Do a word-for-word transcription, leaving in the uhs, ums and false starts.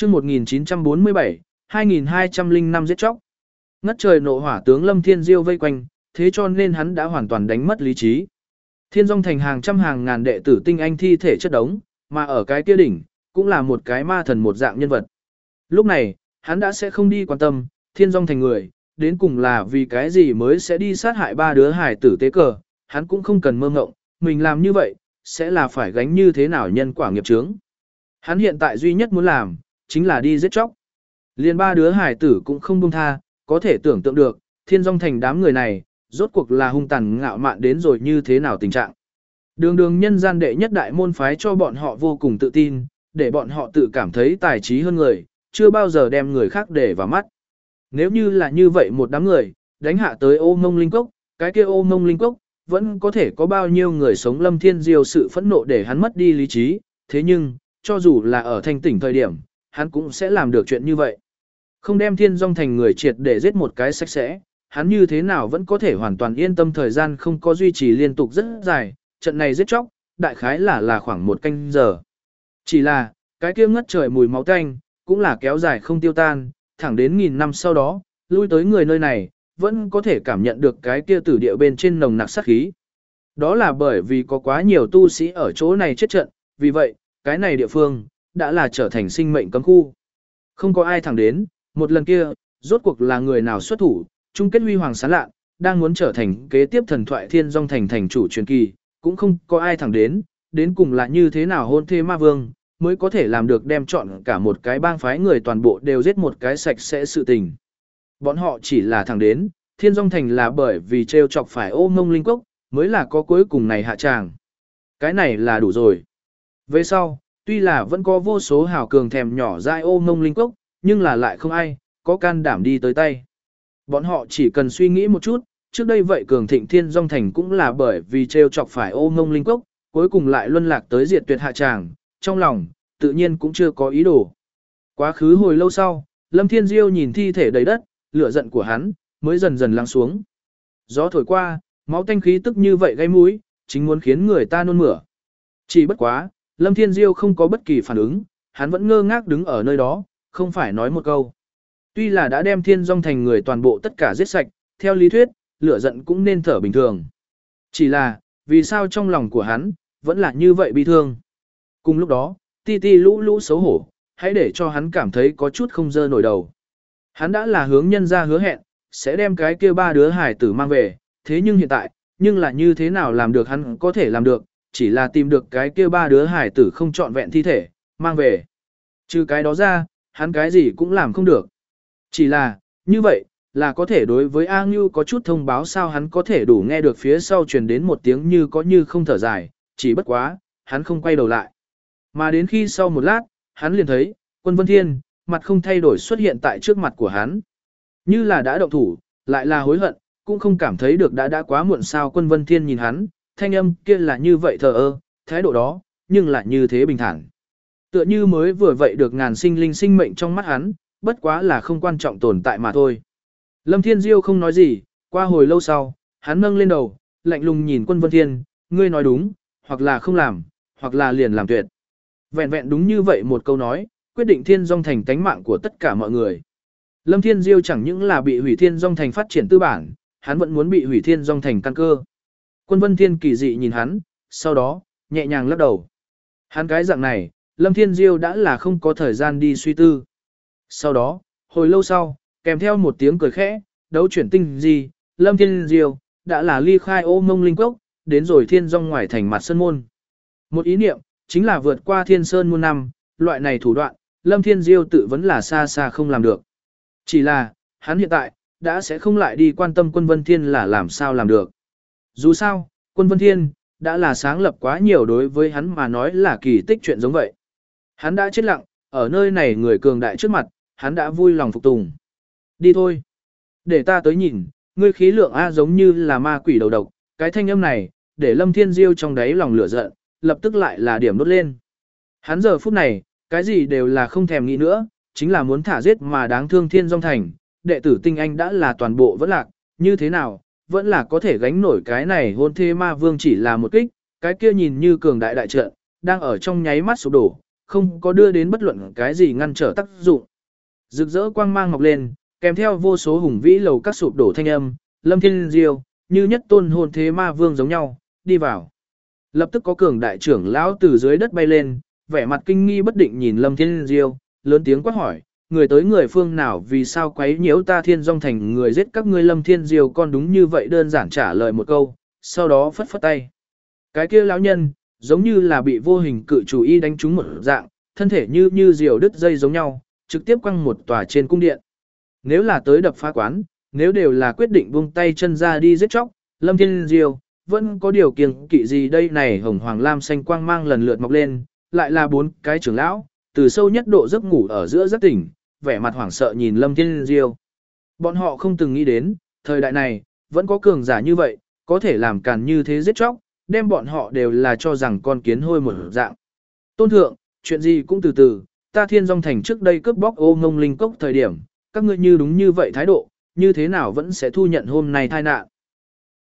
chương một nghìn chín trăm bốn mươi bảy, hai nghìn hai trăm lẻ năm giết chóc. Ngất trời nộ hỏa tướng Lâm Thiên Diêu vây quanh, thế cho nên hắn đã hoàn toàn đánh mất lý trí. Thiên Dung thành hàng trăm hàng ngàn đệ tử tinh anh thi thể chất đống, mà ở cái kia đỉnh, cũng là một cái ma thần một dạng nhân vật. Lúc này, hắn đã sẽ không đi quan tâm, Thiên Dung thành người, đến cùng là vì cái gì mới sẽ đi sát hại ba đứa hải tử tế cờ, hắn cũng không cần mơ ngộng, mình làm như vậy, sẽ là phải gánh như thế nào nhân quả nghiệp chướng. Hắn hiện tại duy nhất muốn làm, chính là đi giết chóc. Liên ba đứa hải tử cũng không buông tha, có thể tưởng tượng được, Thiên Dung thành đám người này, rốt cuộc là hung tàn ngạo mạn đến rồi như thế nào tình trạng. Đường đường nhân gian đệ nhất đại môn phái cho bọn họ vô cùng tự tin, để bọn họ tự cảm thấy tài trí hơn người, chưa bao giờ đem người khác để vào mắt. Nếu như là như vậy một đám người, đánh hạ tới ô mông linh cốc, cái kia ô mông linh cốc, vẫn có thể có bao nhiêu người sống Lâm Thiên Diêu sự phẫn nộ để hắn mất đi lý trí, thế nhưng, cho dù là ở thanh tỉnh thời điểm, hắn cũng sẽ làm được chuyện như vậy. Không đem Thiên Dung thành người triệt để giết một cái sạch sẽ, hắn như thế nào vẫn có thể hoàn toàn yên tâm thời gian không có duy trì liên tục rất dài, trận này giết chóc, đại khái là là khoảng một canh giờ. Chỉ là, cái kia ngất trời mùi máu tanh, cũng là kéo dài không tiêu tan, thẳng đến nghìn năm sau đó, lui tới người nơi này, vẫn có thể cảm nhận được cái kia tử địa bên trên nồng nặc sát khí. Đó là bởi vì có quá nhiều tu sĩ ở chỗ này chết trận, vì vậy, cái này địa phương, đã là trở thành sinh mệnh cấm khu. Không có ai thẳng đến, một lần kia, rốt cuộc là người nào xuất thủ, chung kết huy hoàng sáng lạ, đang muốn trở thành kế tiếp thần thoại Thiên Dung thành thành chủ truyền kỳ, cũng không có ai thẳng đến, đến cùng là như thế nào hôn thê ma vương, mới có thể làm được đem chọn cả một cái bang phái người toàn bộ đều giết một cái sạch sẽ sự tình. Bọn họ chỉ là thẳng đến, Thiên Dung thành là bởi vì trêu chọc phải ô mông linh cốc, mới là có cuối cùng này hạ tràng. Cái này là đủ rồi. Về sau, tuy là vẫn có vô số hào cường thèm nhỏ dại ô mông linh cốc, nhưng là lại không ai, có can đảm đi tới tay. Bọn họ chỉ cần suy nghĩ một chút, trước đây vậy cường thịnh Thiên Dung thành cũng là bởi vì trêu chọc phải ô mông linh cốc, cuối cùng lại luân lạc tới diệt tuyệt hạ tràng, trong lòng, tự nhiên cũng chưa có ý đồ. Quá khứ hồi lâu sau, Lâm Thiên Diêu nhìn thi thể đầy đất, lửa giận của hắn, mới dần dần lắng xuống. Gió thổi qua, máu tanh khí tức như vậy gây mũi, chính muốn khiến người ta nôn mửa. Chỉ bất quá, Lâm Thiên Diêu không có bất kỳ phản ứng, hắn vẫn ngơ ngác đứng ở nơi đó, không phải nói một câu. Tuy là đã đem Thiên Dung thành người toàn bộ tất cả giết sạch, theo lý thuyết, lửa giận cũng nên thở bình thường. Chỉ là, vì sao trong lòng của hắn, vẫn là như vậy bi thương. Cùng lúc đó, ti ti lũ lũ xấu hổ, hãy để cho hắn cảm thấy có chút không dơ nổi đầu. Hắn đã là hướng nhân ra hứa hẹn, sẽ đem cái kia ba đứa hải tử mang về, thế nhưng hiện tại, nhưng là như thế nào làm được hắn có thể làm được, chỉ là tìm được cái kia ba đứa hải tử không trọn vẹn thi thể, mang về. Trừ cái đó ra, hắn cái gì cũng làm không được. Chỉ là, như vậy, là có thể đối với A Ngưu có chút thông báo sao hắn có thể đủ nghe được phía sau truyền đến một tiếng như có như không thở dài, chỉ bất quá, hắn không quay đầu lại. Mà đến khi sau một lát, hắn liền thấy, Quân Vân Thiên, mặt không thay đổi xuất hiện tại trước mặt của hắn. Như là đã động thủ, lại là hối hận, cũng không cảm thấy được đã đã quá muộn sao. Quân Vân Thiên nhìn hắn, thanh âm kia là như vậy thờ ơ, thái độ đó, nhưng lại như thế bình thản. Tựa như mới vừa vậy được ngàn sinh linh sinh mệnh trong mắt hắn, bất quá là không quan trọng tồn tại mà thôi. Lâm Thiên Diêu không nói gì, qua hồi lâu sau, hắn nâng lên đầu, lạnh lùng nhìn Quân Vân Thiên, ngươi nói đúng, hoặc là không làm, hoặc là liền làm tuyệt. Vẹn vẹn đúng như vậy một câu nói, quyết định Thiên Dung thành tánh mạng của tất cả mọi người. Lâm Thiên Diêu chẳng những là bị hủy Thiên Dung thành phát triển tư bản, hắn vẫn muốn bị hủy Thiên Dung thành căn cơ. Quân Vân Thiên kỳ dị nhìn hắn, sau đó, nhẹ nhàng lắc đầu. Hắn cái dạng này, Lâm Thiên Diêu đã là không có thời gian đi suy tư. Sau đó, hồi lâu sau, kèm theo một tiếng cười khẽ, đấu chuyển tinh gì, Lâm Thiên Diêu đã là ly khai ô mông linh cốc, đến rồi Thiên Dung ngoài thành mặt sơn môn. Một ý niệm, chính là vượt qua Thiên Sơn muôn năm, loại này thủ đoạn, Lâm Thiên Diêu tự vẫn là xa xa không làm được. Chỉ là, hắn hiện tại, đã sẽ không lại đi quan tâm Quân Vân Thiên là làm sao làm được. Dù sao, Quân Vân Thiên, đã là sáng lập quá nhiều đối với hắn mà nói là kỳ tích chuyện giống vậy. Hắn đã chết lặng, ở nơi này người cường đại trước mặt, hắn đã vui lòng phục tùng. Đi thôi. Để ta tới nhìn, ngươi khí lượng A giống như là ma quỷ đầu độc, cái thanh âm này, để Lâm Thiên Diêu trong đáy lòng lửa giận, lập tức lại là điểm đốt lên. Hắn giờ phút này, cái gì đều là không thèm nghĩ nữa, chính là muốn thả giết mà đáng thương Thiên Dung thành, đệ tử tinh anh đã là toàn bộ vẫn lạc, như thế nào, vẫn là có thể gánh nổi cái này hôn thê ma vương chỉ là một kích, cái kia nhìn như cường đại đại trận, đang ở trong nháy mắt sụp đổ, không có đưa đến bất luận cái gì ngăn trở tác dụng. Rực rỡ quang mang ngọc lên, kèm theo vô số hùng vĩ lầu các sụp đổ thanh âm, Lâm Thiên Diêu, như nhất tôn hồn thế ma vương giống nhau, đi vào. Lập tức có cường đại trưởng lão từ dưới đất bay lên, vẻ mặt kinh nghi bất định nhìn Lâm Thiên Diêu, lớn tiếng quát hỏi, người tới người phương nào vì sao quấy nhiễu ta Thiên Dung thành người giết các ngươi. Lâm Thiên Diêu con đúng như vậy đơn giản trả lời một câu, sau đó phất phất tay. Cái kia lão nhân, giống như là bị vô hình cự chủ y đánh trúng một dạng, thân thể như như diều đứt dây giống nhau, trực tiếp quăng một tòa trên cung điện. Nếu là tới đập phá quán, nếu đều là quyết định buông tay chân ra đi giết chóc, Lâm Thiên Diêu vẫn có điều kiêng kỵ gì đây này. Hồng hoàng lam xanh quang mang lần lượt mọc lên, lại là bốn cái trưởng lão, từ sâu nhất độ giấc ngủ ở giữa giấc tỉnh, vẻ mặt hoảng sợ nhìn Lâm Thiên Diêu. Bọn họ không từng nghĩ đến, thời đại này, vẫn có cường giả như vậy, có thể làm càn như thế giết chóc, đem bọn họ đều là cho rằng con kiến hôi một dạng. Tôn thượng, chuyện gì cũng từ từ, ta Thiên Dung thành trước đây cướp bóc ô ngông linh cốc thời điểm, các ngươi như đúng như vậy thái độ, như thế nào vẫn sẽ thu nhận hôm nay tai nạn.